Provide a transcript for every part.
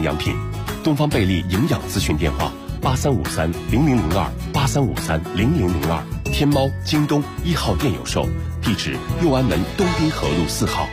养品。东方贝利营养咨询电话83530002，83530002，天猫、京东1号店有售，地址右安门东滨河路4号。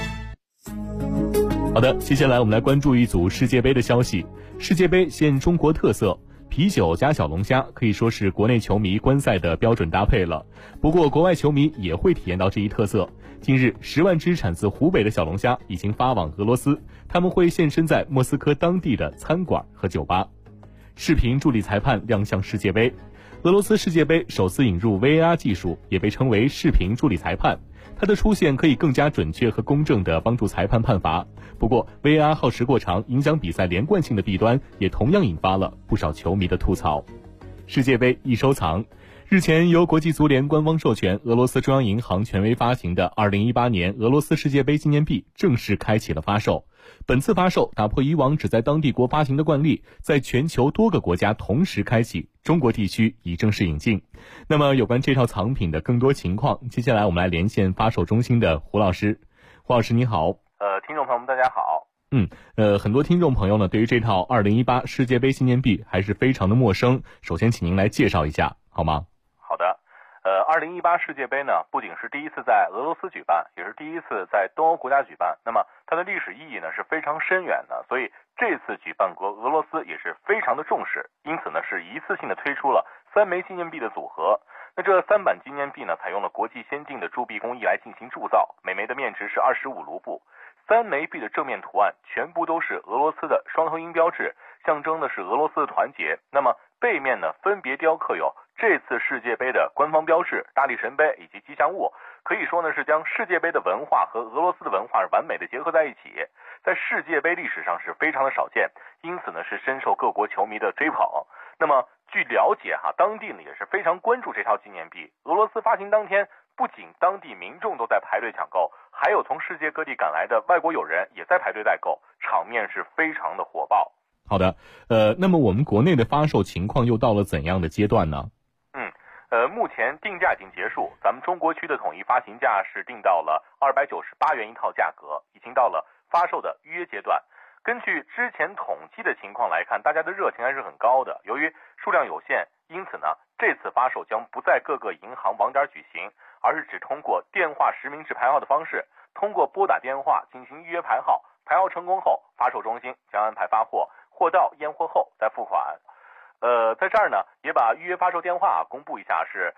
好的，接下来我们来关注一组世界杯的消息。世界杯现中国特色，啤酒加小龙虾可以说是国内球迷观赛的标准搭配了。不过国外球迷也会体验到这一特色。近日10万只产自湖北的小龙虾已经发往俄罗斯，他们会现身在莫斯科当地的餐馆和酒吧。视频助理裁判亮相世界杯。俄罗斯世界杯首次引入 VAR 技术，也被称为视频助理裁判。它的出现可以更加准确和公正地帮助裁判判罚。不过 VAR 耗时过长，影响比赛连贯性的弊端也同样引发了不少球迷的吐槽。世界杯易收藏。日前由国际足联官方授权，俄罗斯中央银行权威发行的2018年俄罗斯世界杯纪念币正式开启了发售。本次发售打破以往只在当地国发行的惯例，在全球多个国家同时开启，中国地区已正式引进。那么有关这套藏品的更多情况，接下来我们来连线发售中心的胡老师。胡老师你好。 听众朋友们大家好。 很多听众朋友呢对于这套2018世界杯纪念币还是非常的陌生，首先请您来介绍一下好吗？ 好的。2018世界杯呢，不仅是第一次在俄罗斯举办，也是第一次在东欧国家举办。那么它的历史意义呢是非常深远的，所以这次举办国俄罗斯也是非常的重视，因此呢是一次性的推出了3枚纪念币的组合。那这3版纪念币呢，采用了国际先进的铸币工艺来进行铸造，每枚的面值是25卢布。3枚币的正面图案全部都是俄罗斯的双头鹰标志，象征的是俄罗斯的团结。那么背面呢，分别雕刻有这次世界杯的官方标志、大力神杯以及吉祥物，可以说呢是将世界杯的文化和俄罗斯的文化完美的结合在一起，在世界杯历史上是非常的少见，因此呢是深受各国球迷的追捧。那么据了解当地呢也是非常关注这套纪念币。俄罗斯发行当天，不仅当地民众都在排队抢购，还有从世界各地赶来的外国友人也在排队代购，场面是非常的火爆。 好的，那么我们国内的发售情况又到了怎样的阶段呢？ 目前定价已经结束，咱们中国区的统一发行价是定到了298元一套价格，已经到了发售的预约阶段。根据之前统计的情况来看，大家的热情还是很高的。由于数量有限，因此呢，这次发售将不在各个银行网点举行，而是只通过电话实名制排号的方式，通过拨打电话进行预约排号，排号成功后，发售中心将安排发货，货到验货后再付款。在这儿呢，也把预约发售电话公布一下，是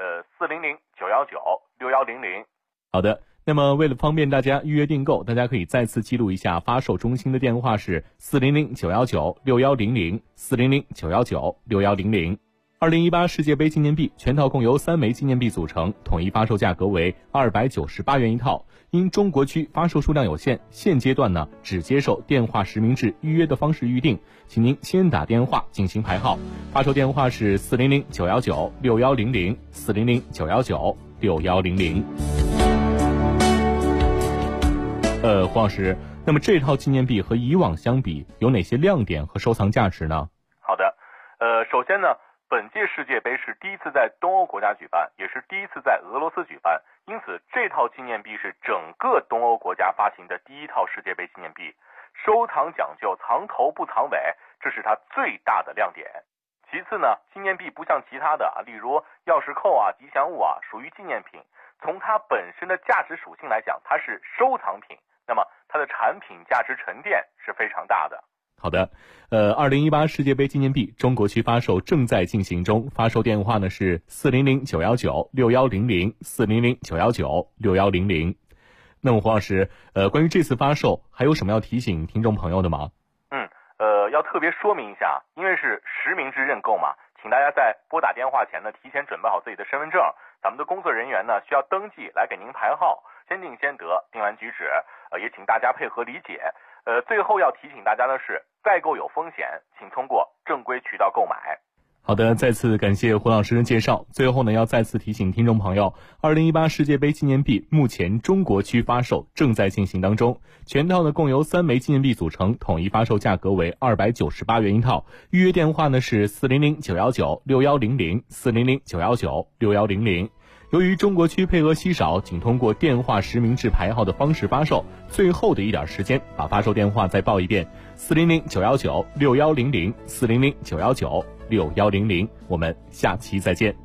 400-919-6100。 好的，那么为了方便大家预约订购，大家可以再次记录一下发售中心的电话是400-919-6100 400-919-6100。2018世界杯纪念币全套共由3枚纪念币组成，统一发售价格为298元一套。因中国区发售数量有限，现阶段呢只接受电话实名制预约的方式预定，请您先打电话进行排号。发售电话是400-919-6100 400-919-6100。黄老师，那么这套纪念币和以往相比有哪些亮点和收藏价值呢？ 好的，首先呢，本届世界杯是第一次在东欧国家举办，也是第一次在俄罗斯举办，因此这套纪念币是整个东欧国家发行的第一套世界杯纪念币，收藏讲究藏头不藏尾，这是它最大的亮点。其次呢，纪念币不像其他的例如钥匙扣吉祥物属于纪念品，从它本身的价值属性来讲，它是收藏品，那么它的产品价值沉淀是非常大的。 好的，2018世界杯纪念币中国区发售正在进行中，发售电话呢是400-919-6100 400-919-6100。那么黄老师，关于这次发售还有什么要提醒听众朋友的吗？ 要特别说明一下，因为是实名制认购嘛，请大家在拨打电话前呢，提前准备好自己的身份证，咱们的工作人员呢需要登记来给您排号，先定先得，定完举止，也请大家配合理解。最后要提醒大家的是，代购有风险，请通过正规渠道购买。 好的，再次感谢胡老师的介绍。最后呢，要再次提醒听众朋友，2018世界杯纪念币目前中国区发售正在进行当中，全套呢共由3枚纪念币组成，统一发售价格为298元一套。预约电话呢是400-919-6100 400-919-6100。 由于中国区配额稀少，仅通过电话实名制排号的方式发售，最后的一点时间，把发售电话再报一遍：400-919-6100 400-919-6100。我们下期再见。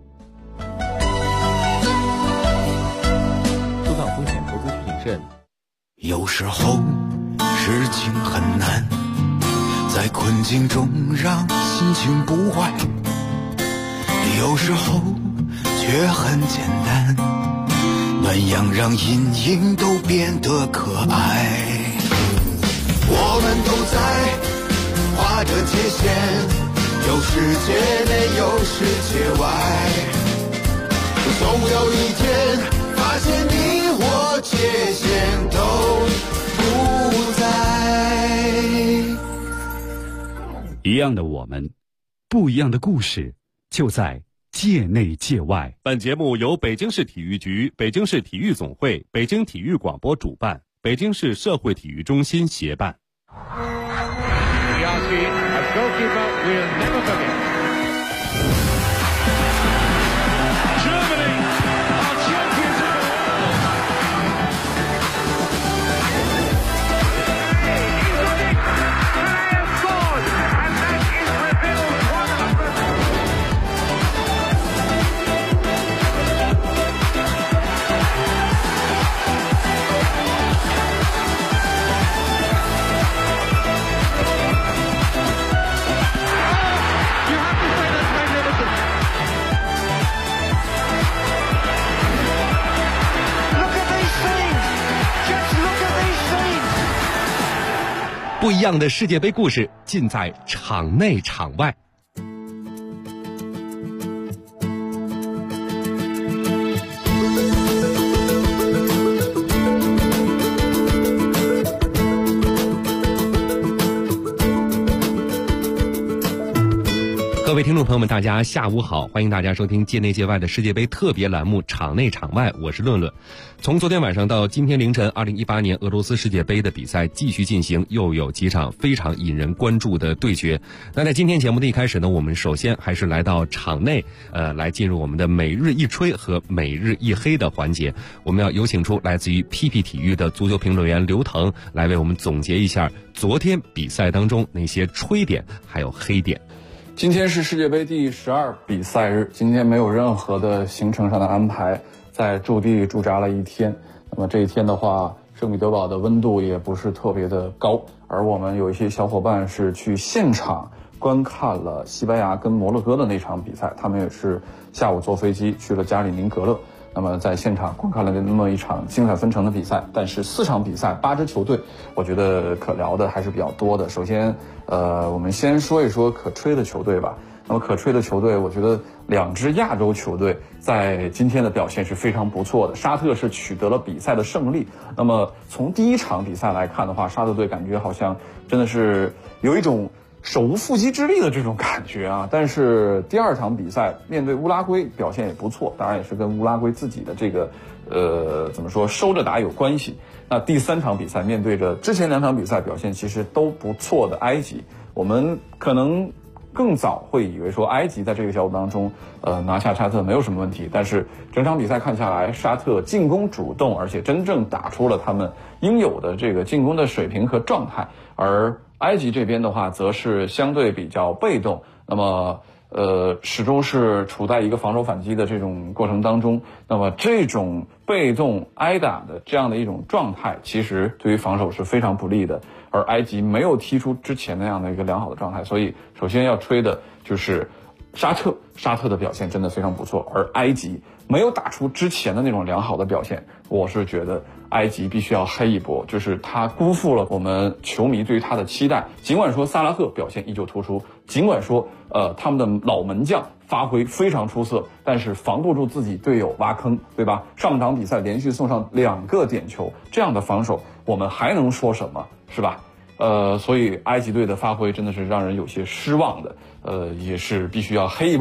收藏风险，投资需谨慎。 有时候事情很难，在困境中让心情不坏，有时候却很简单，暖阳让阴影都变得可爱。我们都在划着界限，有世界内有世界外，总有一天发现你我界限都不在。 一样的我们，不一样的故事，就在界内界外。 本节目由北京市体育局、北京市体育总会、北京体育广播主办，北京市社会体育中心协办。 不一样的世界杯故事尽在场内场外。各位听众朋友们，大家下午好，欢迎大家收听界内界外的世界杯特别栏目场内场外，我是论论。从昨天晚上到今天凌晨，2018年俄罗斯世界杯的比赛继续进行，又有几场非常引人关注的对决。那在今天节目的一开始呢，我们首先还是来到场内，来进入我们的每日一吹和每日一黑的环节。我们要有请出来自于 PP 体育的足球评论员刘腾，来为我们总结一下昨天比赛当中那些吹点还有黑点。 今天是世界杯第12比赛日，今天没有任何的行程上的安排，在驻地驻扎了一天。那么这一天的话，圣彼得堡的温度也不是特别的高，而我们有一些小伙伴是去现场观看了西班牙跟摩洛哥的那场比赛，他们也是下午坐飞机去了加里宁格勒，那么在现场观看了那么一场精彩纷呈的比赛。但是4场比赛8支球队，我觉得可聊的还是比较多的。首先我们先说一说可吹的球队吧。那么可吹的球队，我觉得2支亚洲球队在今天的表现是非常不错的。沙特是取得了比赛的胜利。那么从第一场比赛来看的话，沙特队感觉好像真的是有一种手无缚鸡之力的这种感觉啊。但是第2场比赛面对乌拉圭表现也不错，当然也是跟乌拉圭自己的这个怎么说收着打有关系。那第3场比赛面对着之前2场比赛表现其实都不错的埃及，我们可能更早会以为说埃及在这个小组当中拿下沙特没有什么问题，但是整场比赛看下来，沙特进攻主动，而且真正打出了他们应有的这个进攻的水平和状态，而埃及这边的话则是相对比较被动，那么始终是处在一个防守反击的这种过程当中。那么这种被动挨打的这样的一种状态，其实对于防守是非常不利的。而埃及没有踢出之前那样的一个良好的状态，所以首先要吹的就是沙特的表现真的非常不错，而埃及没有打出之前的那种良好的表现，我是觉得埃及必须要黑一波，就是他辜负了我们球迷对于他的期待。尽管说萨拉赫表现依旧突出，尽管说他们的老门将发挥非常出色，但是防不住自己队友挖坑，对吧？上场比赛连续送上2个点球，这样的防守我们还能说什么，是吧？所以埃及队的发挥真的是让人有些失望的，也是必须要黑一波。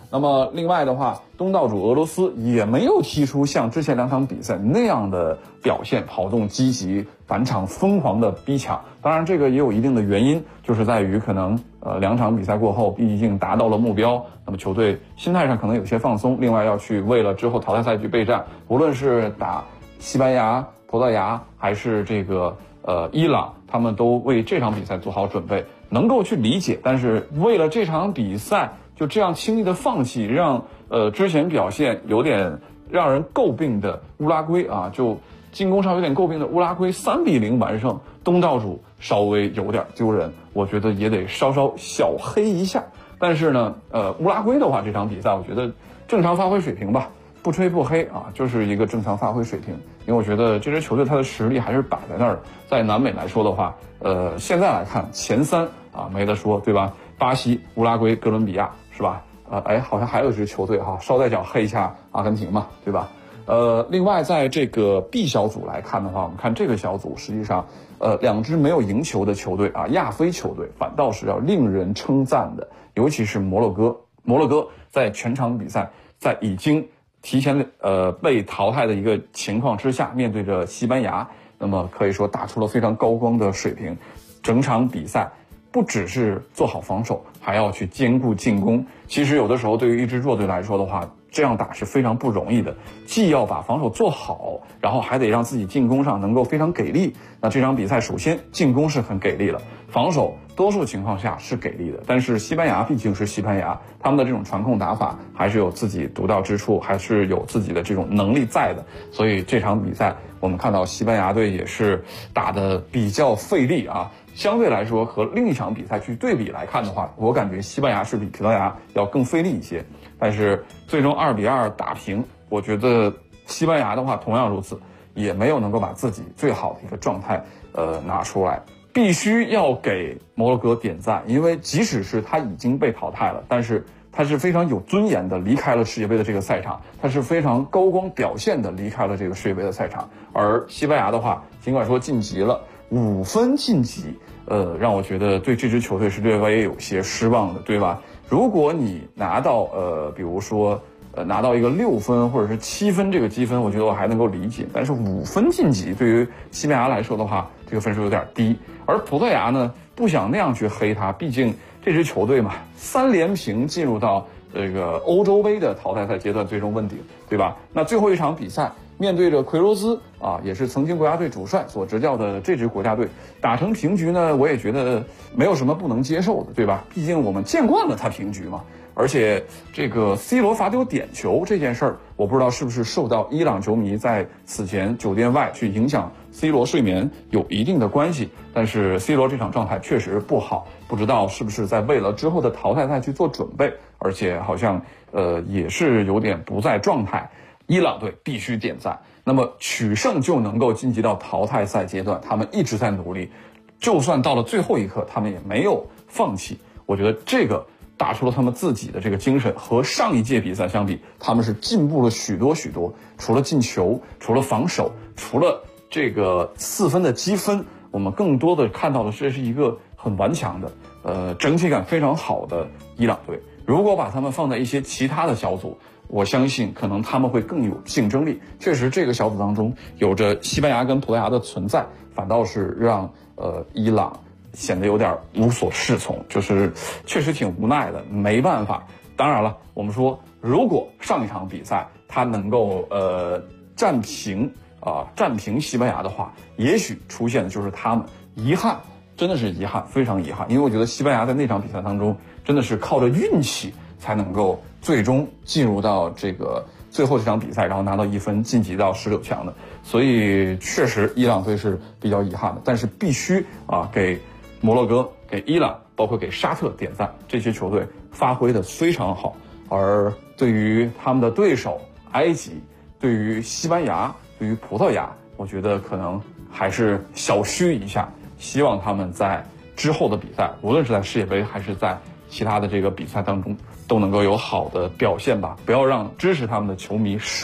那么另外的话，东道主俄罗斯也没有踢出像之前2场比赛那样的表现，跑动积极，反场疯狂的逼抢。当然这个也有一定的原因，就是在于可能2场比赛过后毕竟达到了目标，那么球队心态上可能有些放松，另外要去为了之后淘汰赛去备战，无论是打西班牙、葡萄牙还是这个伊朗，他们都为这场比赛做好准备，能够去理解。但是为了这场比赛就这样轻易的放弃，让之前表现有点让人诟病的乌拉圭啊，就进攻上有点诟病的乌拉圭3-0完胜东道主，稍微有点丢人，我觉得也得稍稍小黑一下。但是呢，乌拉圭的话，这场比赛我觉得正常发挥水平吧，不吹不黑啊，就是一个正常发挥水平。因为我觉得这支球队它的实力还是摆在那儿。在南美来说的话，现在来看前3啊没得说，对吧？巴西、乌拉圭、哥伦比亚是吧？好像还有一支球队哈，捎带脚黑一下阿根廷嘛，对吧？另外在这个 B 小组来看的话，我们看这个小组实际上2支没有赢球的球队啊，亚非球队反倒是要令人称赞的，尤其是摩洛哥。摩洛哥在全场比赛在已经提前被淘汰的一个情况之下，面对着西班牙，那么可以说打出了非常高光的水平。整场比赛不只是做好防守，还要去兼顾进攻。其实有的时候对于一支弱队来说的话，这样打是非常不容易的，既要把防守做好，然后还得让自己进攻上能够非常给力。那这场比赛首先进攻是很给力了，防守多数情况下是给力的，但是西班牙毕竟是西班牙，他们的这种传控打法还是有自己独到之处，还是有自己的这种能力在的。所以这场比赛我们看到西班牙队也是打得比较费力啊。相对来说和另一场比赛去对比来看的话，我感觉西班牙是比葡萄牙要更费力一些，但是最终2-2打平，我觉得西班牙的话同样如此，也没有能够把自己最好的一个状态拿出来。必须要给摩洛哥点赞，因为即使是他已经被淘汰了，但是他是非常有尊严的离开了世界杯的这个赛场，他是非常高光表现的离开了这个世界杯的赛场。而西班牙的话，尽管说晋级了5分晋级，让我觉得对这支球队是略微有些失望的，对吧？如果你拿到比如说拿到一个6分或者是7分这个积分，我觉得我还能够理解，但是5分晋级对于西班牙来说的话，这个分数有点低。而葡萄牙呢，不想那样去黑他，毕竟这支球队嘛，3连平进入到这个欧洲杯的淘汰赛阶段最终问鼎，对吧？那最后一场比赛面对着奎罗斯啊，也是曾经国家队主帅所执教的这支国家队，打成平局呢，我也觉得没有什么不能接受的，对吧？毕竟我们见惯了他平局嘛。而且这个 C 罗罚丢点球这件事儿，我不知道是不是受到伊朗球迷在此前酒店外去影响 C 罗睡眠有一定的关系，但是 C 罗这场状态确实不好，不知道是不是在为了之后的淘汰赛去做准备，而且好像也是有点不在状态。伊朗队必须点赞，那么取胜就能够晋级到淘汰赛阶段，他们一直在努力，就算到了最后一刻他们也没有放弃。我觉得这个打出了他们自己的这个精神，和上一届比赛相比，他们是进步了许多许多。除了进球，除了防守，除了这个4分的积分，我们更多的看到的这是一个很顽强的整体感非常好的伊朗队。如果把他们放在一些其他的小组，我相信可能他们会更有竞争力。确实这个小组当中有着西班牙跟葡萄牙的存在，反倒是让伊朗显得有点无所适从，就是确实挺无奈的，没办法。当然了，我们说如果上一场比赛他能够战平西班牙的话，也许出现的就是他们遗憾，真的是遗憾，非常遗憾。因为我觉得西班牙在那场比赛当中真的是靠着运气才能够最终进入到这个最后这场比赛，然后拿到1分晋级到16强的。所以确实伊朗队是比较遗憾的，但是必须给摩洛哥、给伊朗，包括给沙特点赞，这些球队发挥的非常好。而对于他们的对手埃及，对于西班牙，对于葡萄牙，我觉得可能还是小虚一下。希望他们在之后的比赛，无论是在世界杯还是在其他的这个比赛当中，都能够有好的表现吧，不要让支持他们的球迷失望。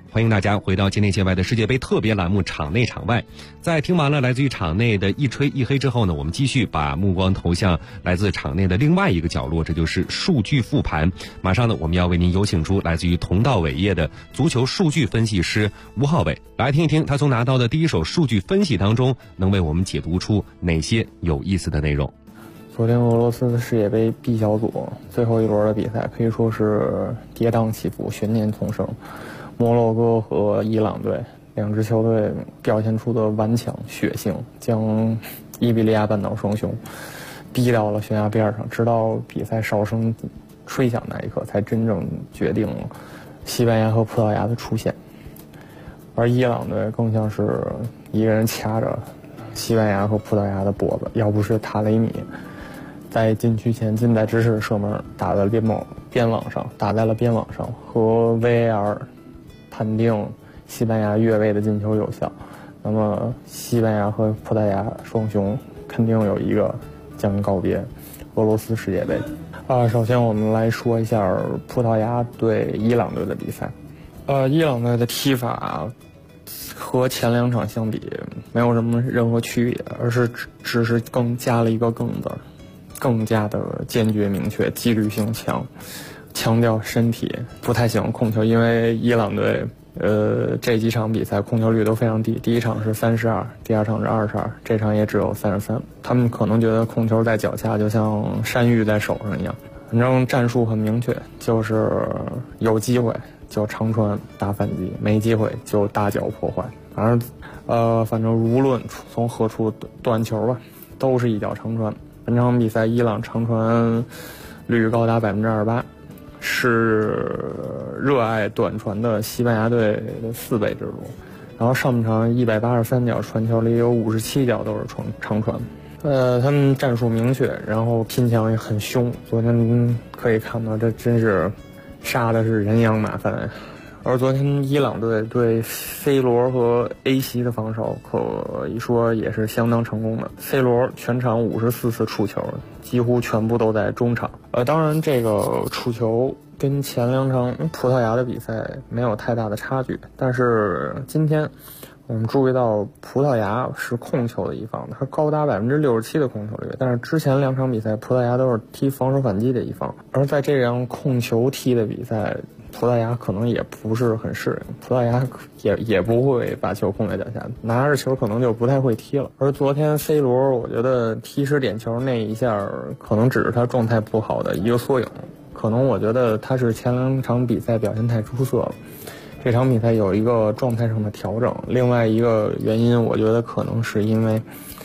欢迎大家回到界内界外的世界杯特别栏目场内场外。在听完了来自于场内的一吹一黑之后呢，我们继续把目光投向来自场内的另外一个角落，这就是数据复盘。马上呢，我们要为您有请出来自于同道伟业的足球数据分析师吴浩伟，来听一听他从拿到的第一手数据分析当中能为我们解读出哪些有意思的内容。 昨天俄罗斯的世界杯 B 小组最后一轮的比赛可以说是跌宕起伏，悬念丛生。摩洛哥和伊朗队两支球队表现出的顽强血性，将伊比利亚半岛双雄逼到了悬崖边上，直到比赛哨声吹响那一刻，才真正决定了西班牙和葡萄牙的出现。而伊朗队更像是一个人掐着西班牙和葡萄牙的脖子，要不是塔雷米在禁区前近在咫尺射门打在了边网上，和 VAR 判定西班牙越位的进球有效，那么西班牙和葡萄牙双雄肯定有一个将告别俄罗斯世界杯。首先我们来说一下葡萄牙对伊朗队的比赛。伊朗队的踢法和前两场相比没有什么任何区别，而是只是更加了一个更字，更加的坚决明确，纪律性强，强调身体，不太喜欢控球，因为伊朗队这几场比赛控球率都非常低，第一场是32%，第二场是22%，这场也只有33%。他们可能觉得控球在脚下就像山芋在手上一样，反正战术很明确，就是有机会就长传打反击，没机会就大脚破坏。反正无论从何处断球吧，都是一脚长传。本场比赛伊朗长传率高达28%，是热爱短传的西班牙队的4倍之多。然后上半场183脚传球里有57脚都是长传。他们战术明确，然后拼抢也很凶。昨天可以看到，这真是杀的是人仰马翻。而昨天伊朗队对 C 罗和 A 席的防守可以说也是相当成功的。C 罗全场54次触球，几乎全部都在中场。当然这个触球跟前两场葡萄牙的比赛没有太大的差距，但是今天我们注意到葡萄牙是控球的一方，它高达67%的控球率，但是之前两场比赛葡萄牙都是踢防守反击的一方，而在这样控球踢的比赛，葡萄牙可能也不是很适应，葡萄牙也不会把球控在脚下，拿着球可能就不太会踢了。而昨天 C 罗我觉得踢失点球那一下可能只是他状态不好的一个缩影，可能我觉得他是前两场比赛表现太出色了，这场比赛有一个状态上的调整。另外一个原因我觉得可能是因为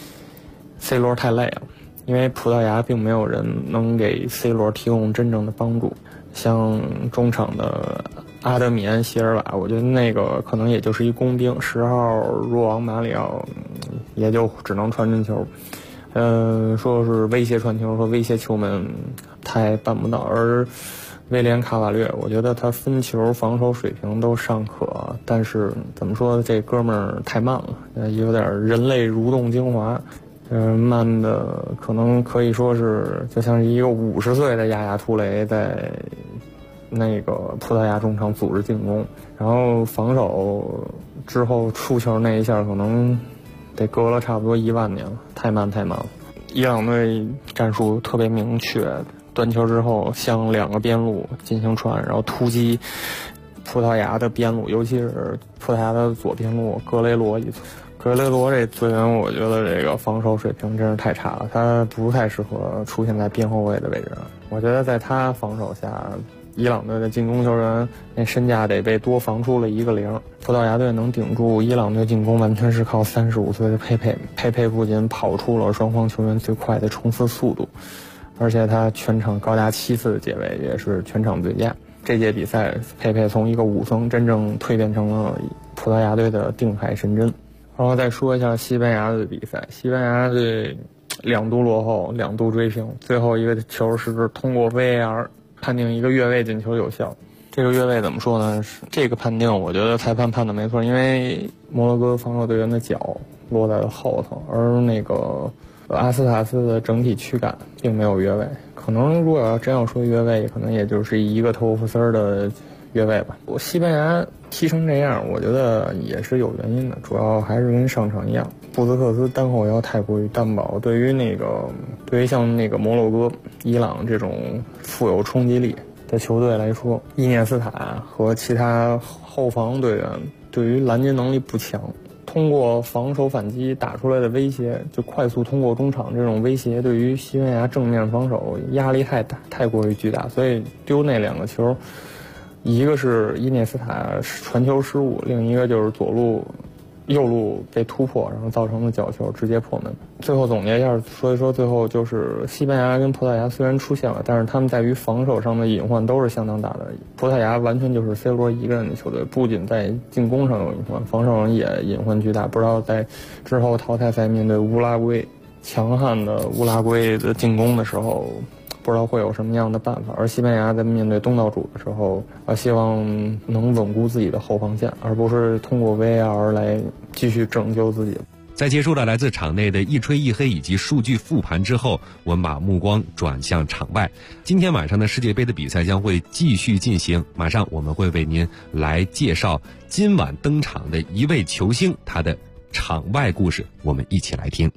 C 罗太累了，因为葡萄牙并没有人能给 C 罗提供真正的帮助，像中场的阿德米安席尔瓦，我觉得那个可能也就是一工兵，10号若昂马里奥也就只能传真球，说是威胁传球和威胁球门他也办不到。而威廉卡瓦略，我觉得他分球防守水平都尚可，但是怎么说，这哥们儿太慢了，有点人类蠕动精华，慢的可能可以说是就像是一个50岁的亚亚图雷在那个葡萄牙中场组织进攻，然后防守之后触球那一下可能得隔了差不多1万年了，太慢了。伊朗队战术特别明确，断球之后向2个边路进行传，然后突击葡萄牙的边路，尤其是葡萄牙的左边路格雷罗这资源，我觉得这个防守水平真是太差了，他不太适合出现在边后卫的位置。我觉得在他防守下，伊朗队的进攻球员那身价得被多防出了1个0。葡萄牙队能顶住伊朗队进攻，完全是靠35岁的佩佩不仅跑出了双方球员最快的冲刺速度，而且他全场高达7次的解围，也是全场最佳。这届比赛佩佩从一个武僧真正蜕变成了葡萄牙队的定海神针。然后再说一下西班牙的比赛，西班牙队2度落后2度追平，最后一个球是通过 VAR 判定一个越位进球有效。这个越位怎么说呢？这个判定我觉得裁判判的没错，因为摩洛哥防守队员的脚落在了后头，而那个阿斯塔斯的整体躯干并没有越位。可能如果要真要说越位，可能也就是一个头发丝的越位吧。西班牙踢成这样，我觉得也是有原因的，主要还是跟上场一样，布斯克斯单后腰太过于单薄，对于像那个摩洛哥、伊朗这种富有冲击力的球队来说，伊涅斯塔和其他后防队员对于拦截能力不强，通过防守反击打出来的威胁，就快速通过中场这种威胁，对于西班牙正面防守压力太大，太过于巨大，所以丢那2个球，一个是伊涅斯塔传球失误，另一个就是右路被突破，然后造成的角球直接破门。最后总结一下，所以说最后就是西班牙跟葡萄牙虽然出现了，但是他们在于防守上的隐患都是相当大的。葡萄牙完全就是 C 罗一个人的球队，不仅在进攻上有隐患，防守上也隐患巨大。不知道在之后淘汰赛面对乌拉圭强悍的乌拉圭的进攻的时候，不知道会有什么样的办法。而西班牙在面对东道主的时候，希望能稳固自己的后防线，而不是通过 VAR 来继续拯救自己。 在结束了来自场内的一吹一黑以及数据复盘之后，我们把目光转向场外。今天晚上的世界杯的比赛将会继续进行，马上我们会为您来介绍今晚登场的一位球星，他的场外故事，我们一起来听。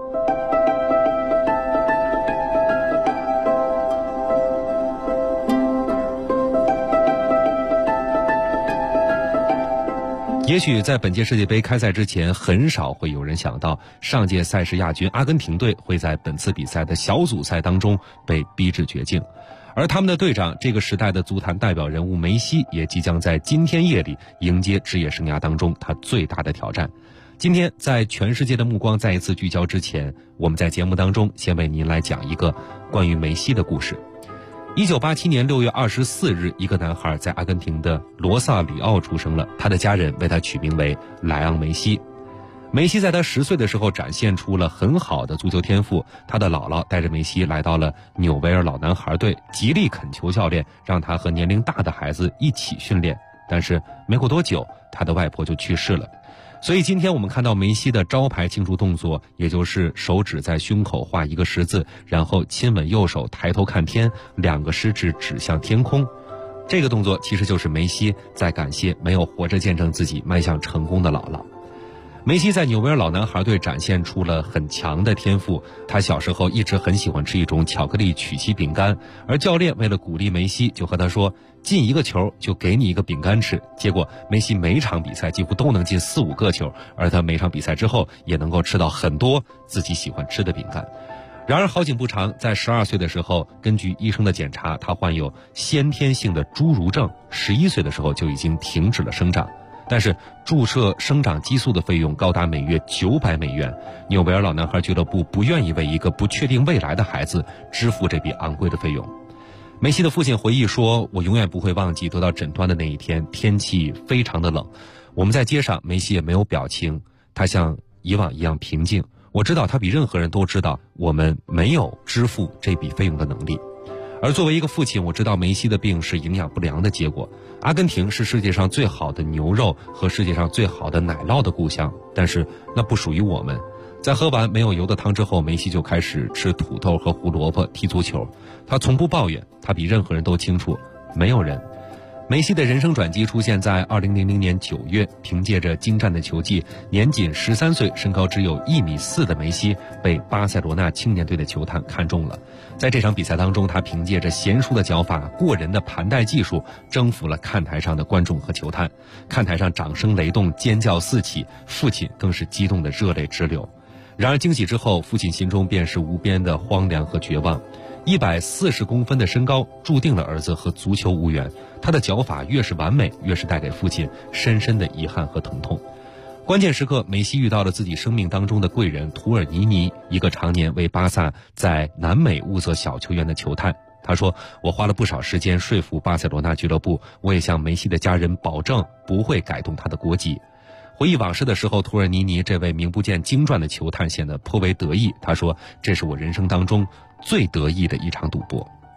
也许在本届世界杯开赛之前，很少会有人想到上届赛事亚军阿根廷队会在本次比赛的小组赛当中被逼至绝境，而他们的队长，这个时代的足坛代表人物梅西，也即将在今天夜里迎接职业生涯当中他最大的挑战。今天在全世界的目光再一次聚焦之前，我们在节目当中先为您来讲一个关于梅西的故事。1987年6月24日，一个男孩在阿根廷的罗萨里奥出生了，他的家人为他取名为莱昂梅西。梅西在他10岁的时候展现出了很好的足球天赋，他的姥姥带着梅西来到了纽维尔老男孩队，极力恳求教练让他和年龄大的孩子一起训练，但是没过多久，他的外婆就去世了。所以今天我们看到梅西的招牌庆祝动作，也就是手指在胸口画一个十字，然后亲吻右手，抬头看天，2个食指指向天空。这个动作其实就是梅西在感谢没有活着见证自己迈向成功的姥姥。梅西在纽维尔老男孩队展现出了很强的天赋，他小时候一直很喜欢吃一种巧克力曲奇饼干，而教练为了鼓励梅西，就和他说进一个球就给你一个饼干吃。结果梅西每场比赛几乎都能进4-5个球，而他每场比赛之后也能够吃到很多自己喜欢吃的饼干。然而好景不长，在12岁的时候，根据医生的检查，他患有先天性的侏儒症，11岁的时候就已经停止了生长。但是注射生长激素的费用高达每月900美元，纽维尔老男孩俱乐部不愿意为一个不确定未来的孩子支付这笔昂贵的费用。梅西的父亲回忆说，我永远不会忘记得到诊断的那一天，天气非常的冷，我们在街上，梅西也没有表情，他像以往一样平静。我知道他比任何人都知道我们没有支付这笔费用的能力。而作为一个父亲，我知道梅西的病是营养不良的结果。阿根廷是世界上最好的牛肉和世界上最好的奶酪的故乡，但是那不属于我们。在喝完没有油的汤之后，梅西就开始吃土豆和胡萝卜，踢足球。他从不抱怨，他比任何人都清楚，没有人。梅西的人生转机出现在2000年9月，凭借着精湛的球技，年仅13岁、身高只有1.4米的梅西被巴塞罗那青年队的球探看中了。在这场比赛当中，他凭借着娴熟的脚法、过人的盘带技术，征服了看台上的观众和球探。看台上掌声雷动，尖叫四起，父亲更是激动得热泪直流。然而惊喜之后，父亲心中便是无边的荒凉和绝望。140公分的身高注定了儿子和足球无缘，他的脚法越是完美，越是带给父亲深深的遗憾和疼痛。关键时刻，梅西遇到了自己生命当中的贵人图尔尼尼，一个常年为巴萨在南美物色小球员的球探。他说，我花了不少时间说服巴塞罗那俱乐部，我也向梅西的家人保证不会改动他的国籍。回忆往事的时候，图尔尼尼这位名不见经传的球探显得颇为得意。他说，这是我人生当中最得意的一场赌博。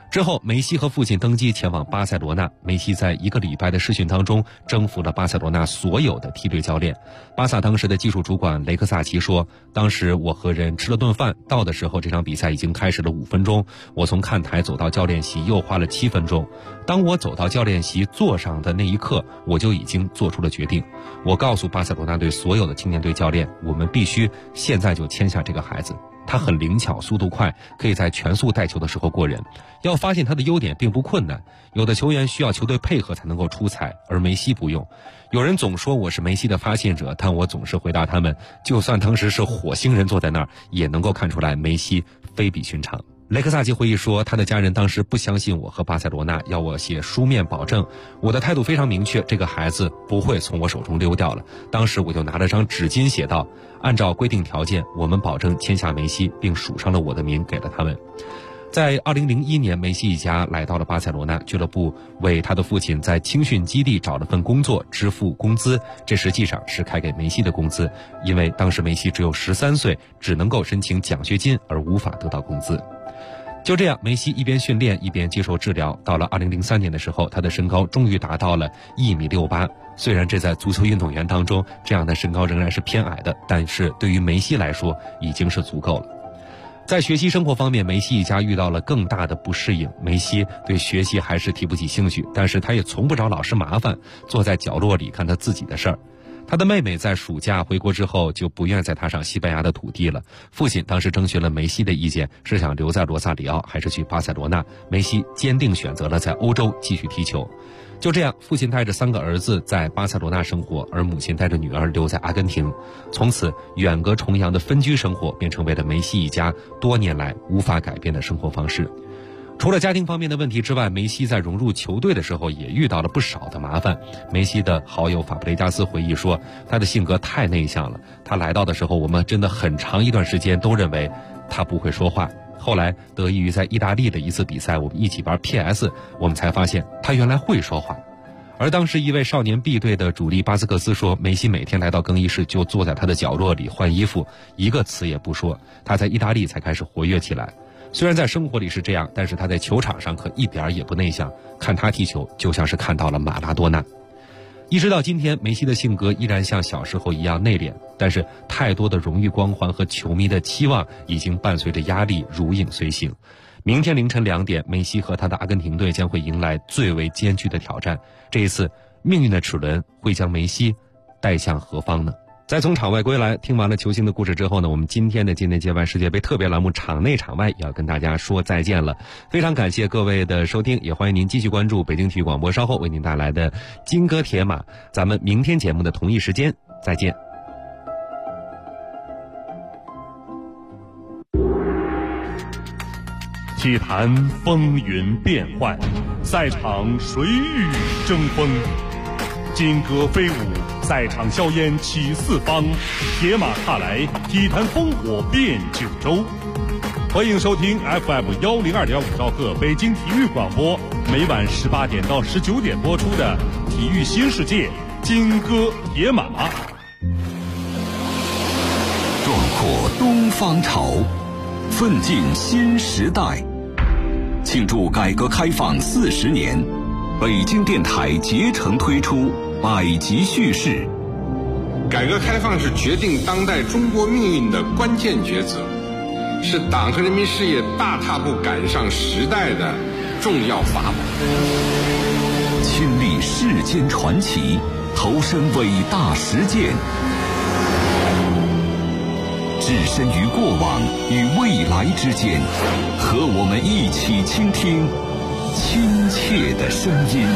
之后，梅西和父亲登机前往巴塞罗那。梅西在1个礼拜的试训当中，征服了巴塞罗那所有的梯队教练。巴萨当时的技术主管雷克萨奇说：“当时我和人吃了顿饭，到的时候这场比赛已经开始了5分钟。我从看台走到教练席又花了7分钟。当我走到教练席坐上的那一刻，我就已经做出了决定。我告诉巴塞罗那队所有的青年队教练，我们必须现在就签下这个孩子。他很灵巧，速度快，可以在全速带球的时候过人。要发现他的优点并不困难。有的球员需要球队配合才能够出彩，而梅西不用。有人总说我是梅西的发现者，但我总是回答他们，就算当时是火星人坐在那儿，也能够看出来梅西非比寻常。”雷克萨奇回忆说，他的家人当时不相信我和巴塞罗那，要我写书面保证。我的态度非常明确，这个孩子不会从我手中溜掉了。当时我就拿了张纸巾写道，按照规定条件，我们保证签下梅西，并署上了我的名给了他们。在2001年，梅西一家来到了巴塞罗那，俱乐部为他的父亲在青训基地找了份工作，支付工资。这实际上是开给梅西的工资，因为当时梅西只有13岁，只能够申请奖学金，而无法得到工资。就这样，梅西一边训练一边接受治疗。到了2003年的时候，他的身高终于达到了1.68米。虽然这在足球运动员当中，这样的身高仍然是偏矮的，但是对于梅西来说已经是足够了。在学习生活方面，梅西一家遇到了更大的不适应。梅西对学习还是提不起兴趣，但是他也从不找老师麻烦，坐在角落里看他自己的事儿。他的妹妹在暑假回国之后就不愿再踏上西班牙的土地了。父亲当时征询了梅西的意见，是想留在罗萨里奥还是去巴塞罗那。梅西坚定选择了在欧洲继续踢球。就这样，父亲带着3个儿子在巴塞罗那生活，而母亲带着女儿留在阿根廷。从此，远隔重洋的分居生活便成为了梅西一家多年来无法改变的生活方式。除了家庭方面的问题之外，梅西在融入球队的时候也遇到了不少的麻烦。梅西的好友法布雷加斯回忆说，他的性格太内向了，他来到的时候，我们真的很长一段时间都认为他不会说话。后来得益于在意大利的一次比赛，我们一起玩 PS， 我们才发现他原来会说话。而当时一位少年 B 队的主力巴斯克斯说，梅西每天来到更衣室就坐在他的角落里换衣服，一个词也不说。他在意大利才开始活跃起来。虽然在生活里是这样，但是他在球场上可一点也不内向，看他踢球就像是看到了马拉多纳。一直到今天，梅西的性格依然像小时候一样内敛，但是太多的荣誉光环和球迷的期望已经伴随着压力如影随形。明天凌晨2点，梅西和他的阿根廷队将会迎来最为艰巨的挑战。这一次，命运的齿轮会将梅西带向何方呢？在从场外归来，听完了球星的故事之后呢，我们今天的境内界外世界杯特别栏目场内场外也要跟大家说再见了。非常感谢各位的收听，也欢迎您继续关注北京体育广播稍后为您带来的金戈铁马。咱们明天节目的同一时间再见。 体坛风云变幻，赛场谁与争锋？金戈飞舞，赛场硝烟起四方，铁马踏来，体坛烽火遍九州。欢迎收听 FM 102.5兆赫北京体育广播，每晚18点到19点播出的《体育新世界》金戈铁马。 壮阔东方潮，奋进新时代。庆祝改革开放40年，北京电台竭诚推出百集叙事。 改革开放是决定当代中国命运的关键抉择，是党和人民事业大踏步赶上时代的重要法宝。 亲历世间传奇，投身伟大实践，置身于过往与未来之间，和我们一起倾听亲切的声音。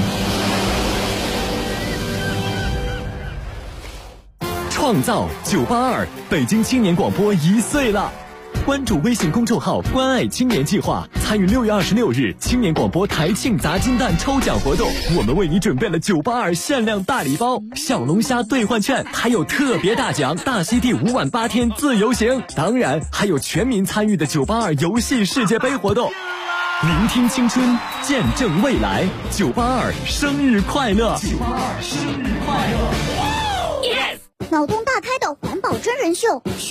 创造982，北京青年广播1岁了。关注微信公众号“关爱青年计划”，参与6月26日青年广播台庆砸金蛋抽奖活动。我们为你准备了982限量大礼包、小龙虾兑换券，还有特别大奖大溪地5晚8天自由行。当然，还有全民参与的982游戏世界杯活动。聆听青春，见证未来，982生日快乐！982生日快乐！ 脑洞大开的环保真人秀。